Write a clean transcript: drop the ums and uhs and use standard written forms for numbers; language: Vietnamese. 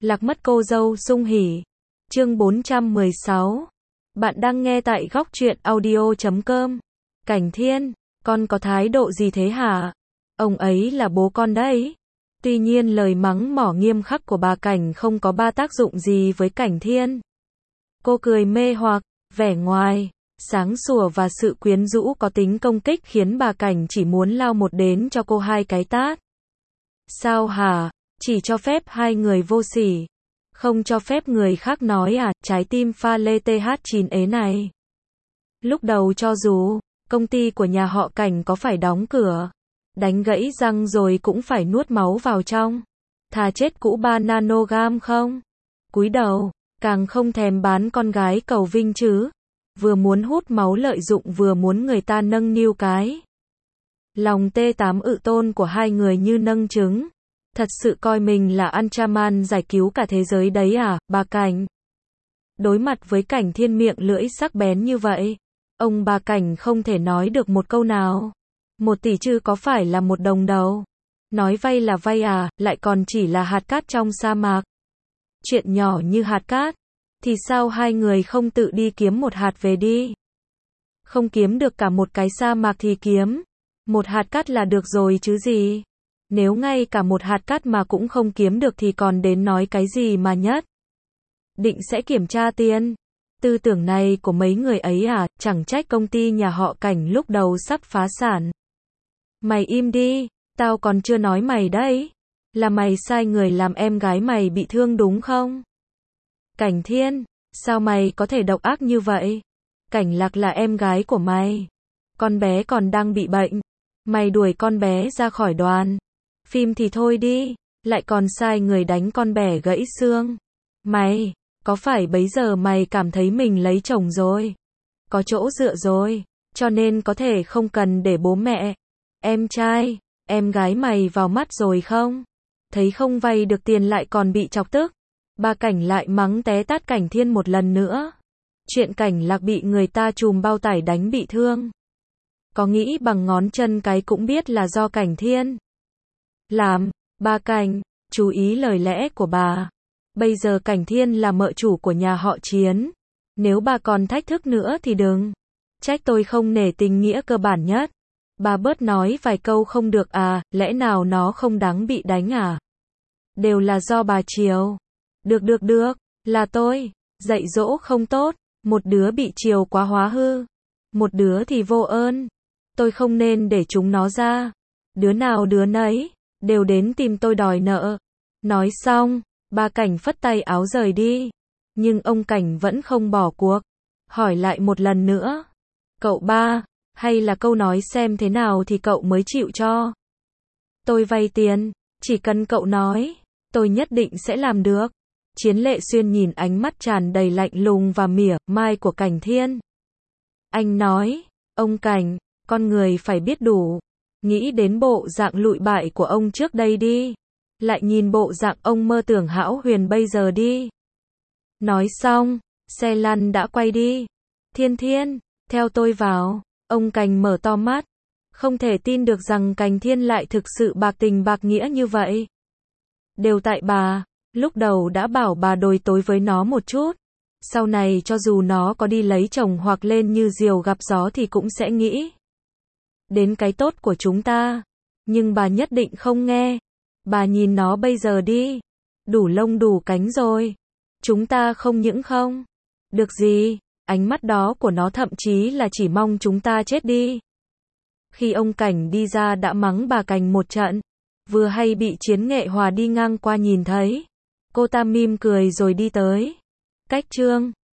Lạc mất cô dâu sung hỉ. Chương 416. Bạn đang nghe tại góc truyện audio.com. Cảnh Thiên, con có thái độ gì thế hả? Ông ấy là bố con đấy. Tuy nhiên lời mắng mỏ nghiêm khắc của bà Cảnh không có ba tác dụng gì với Cảnh Thiên. Cô cười mê hoặc, vẻ ngoài sáng sủa và sự quyến rũ có tính công kích khiến bà Cảnh chỉ muốn lao một đến cho cô hai cái tát. Sao hả? Chỉ cho phép hai người vô sỉ, không cho phép người khác nói à? Trái tim pha lê TH9 ế này. Lúc đầu cho dù công ty của nhà họ Cảnh có phải đóng cửa, đánh gãy răng rồi cũng phải nuốt máu vào trong. Thà chết cũ 3 nanogam không? Cúi đầu, càng không thèm bán con gái cầu vinh chứ. Vừa muốn hút máu lợi dụng vừa muốn người ta nâng niu cái lòng T8 ự tôn của hai người như nâng trứng. Thật sự coi mình là Ultraman giải cứu cả thế giới đấy à, bà Cảnh? Đối mặt với Cảnh Thiên miệng lưỡi sắc bén như vậy, ông bà Cảnh không thể nói được một câu nào. 1 tỷ chứ có phải là 1 đồng đâu. Nói vay là vay à, lại còn chỉ là hạt cát trong sa mạc. Chuyện nhỏ như hạt cát, thì sao hai người không tự đi kiếm một hạt về đi? Không kiếm được cả một cái sa mạc thì kiếm một hạt cát là được rồi chứ gì. Nếu ngay cả một hạt cát mà cũng không kiếm được thì còn đến nói cái gì mà nhất định sẽ kiểm tra tiền. Tư tưởng này của mấy người ấy à, chẳng trách công ty nhà họ Cảnh lúc đầu sắp phá sản. Mày im đi, tao còn chưa nói mày đấy. Là mày sai người làm em gái mày bị thương đúng không? Cảnh Thiên, sao mày có thể độc ác như vậy? Cảnh Lạc là em gái của mày. Con bé còn đang bị bệnh. Mày đuổi con bé ra khỏi đoàn phim thì thôi đi, lại còn sai người đánh con bé gãy xương. Mày, có phải bấy giờ mày cảm thấy mình lấy chồng rồi, có chỗ dựa rồi, cho nên có thể không cần để bố mẹ, em trai, em gái mày vào mắt rồi không? Thấy không vay được tiền lại còn bị chọc tức. Bà Cảnh lại mắng té tát Cảnh Thiên một lần nữa. Chuyện Cảnh Lạc bị người ta chùm bao tải đánh bị thương, có nghĩ bằng ngón chân cái cũng biết là do Cảnh Thiên làm. Bà Cảnh, chú ý lời lẽ của bà. Bây giờ Cảnh Thiên là mợ chủ của nhà họ Chiến. Nếu bà còn thách thức nữa thì đừng trách tôi không nể tình nghĩa cơ bản nhất. Bà bớt nói vài câu không được à, lẽ nào nó không đáng bị đánh à? Đều là do bà chiều. Được, là tôi dạy dỗ không tốt, một đứa bị chiều quá hóa hư, một đứa thì vô ơn. Tôi không nên để chúng nó ra. Đứa nào đứa nấy đều đến tìm tôi đòi nợ. Nói xong, bà Cảnh phất tay áo rời đi. Nhưng ông Cảnh vẫn không bỏ cuộc. Hỏi lại một lần nữa. Cậu ba, hay là câu nói xem thế nào thì cậu mới chịu cho tôi vay tiền, chỉ cần cậu nói, tôi nhất định sẽ làm được. Chiến Lệ Xuyên nhìn ánh mắt tràn đầy lạnh lùng và mỉa mai của Cảnh Thiên. Anh nói, ông Cảnh, con người phải biết đủ. Nghĩ đến bộ dạng lụi bại của ông trước đây đi. Lại nhìn bộ dạng ông mơ tưởng hão huyền bây giờ đi. Nói xong, xe lăn đã quay đi. Thiên, theo tôi vào. Ông Cảnh mở to mắt. Không thể tin được rằng Cảnh Thiên lại thực sự bạc tình bạc nghĩa như vậy. Đều tại bà. Lúc đầu đã bảo bà đồi tối với nó một chút. Sau này cho dù nó có đi lấy chồng hoặc lên như diều gặp gió thì cũng sẽ nghĩ đến cái tốt của chúng ta. Nhưng bà nhất định không nghe. Bà nhìn nó bây giờ đi. Đủ lông đủ cánh rồi. Chúng ta không những không được gì. Ánh mắt đó của nó thậm chí là chỉ mong chúng ta chết đi. Khi ông Cảnh đi ra đã mắng bà Cảnh một trận. Vừa hay bị Chiến Nghệ Hòa đi ngang qua nhìn thấy. Cô ta mỉm cười rồi đi tới. Cách chương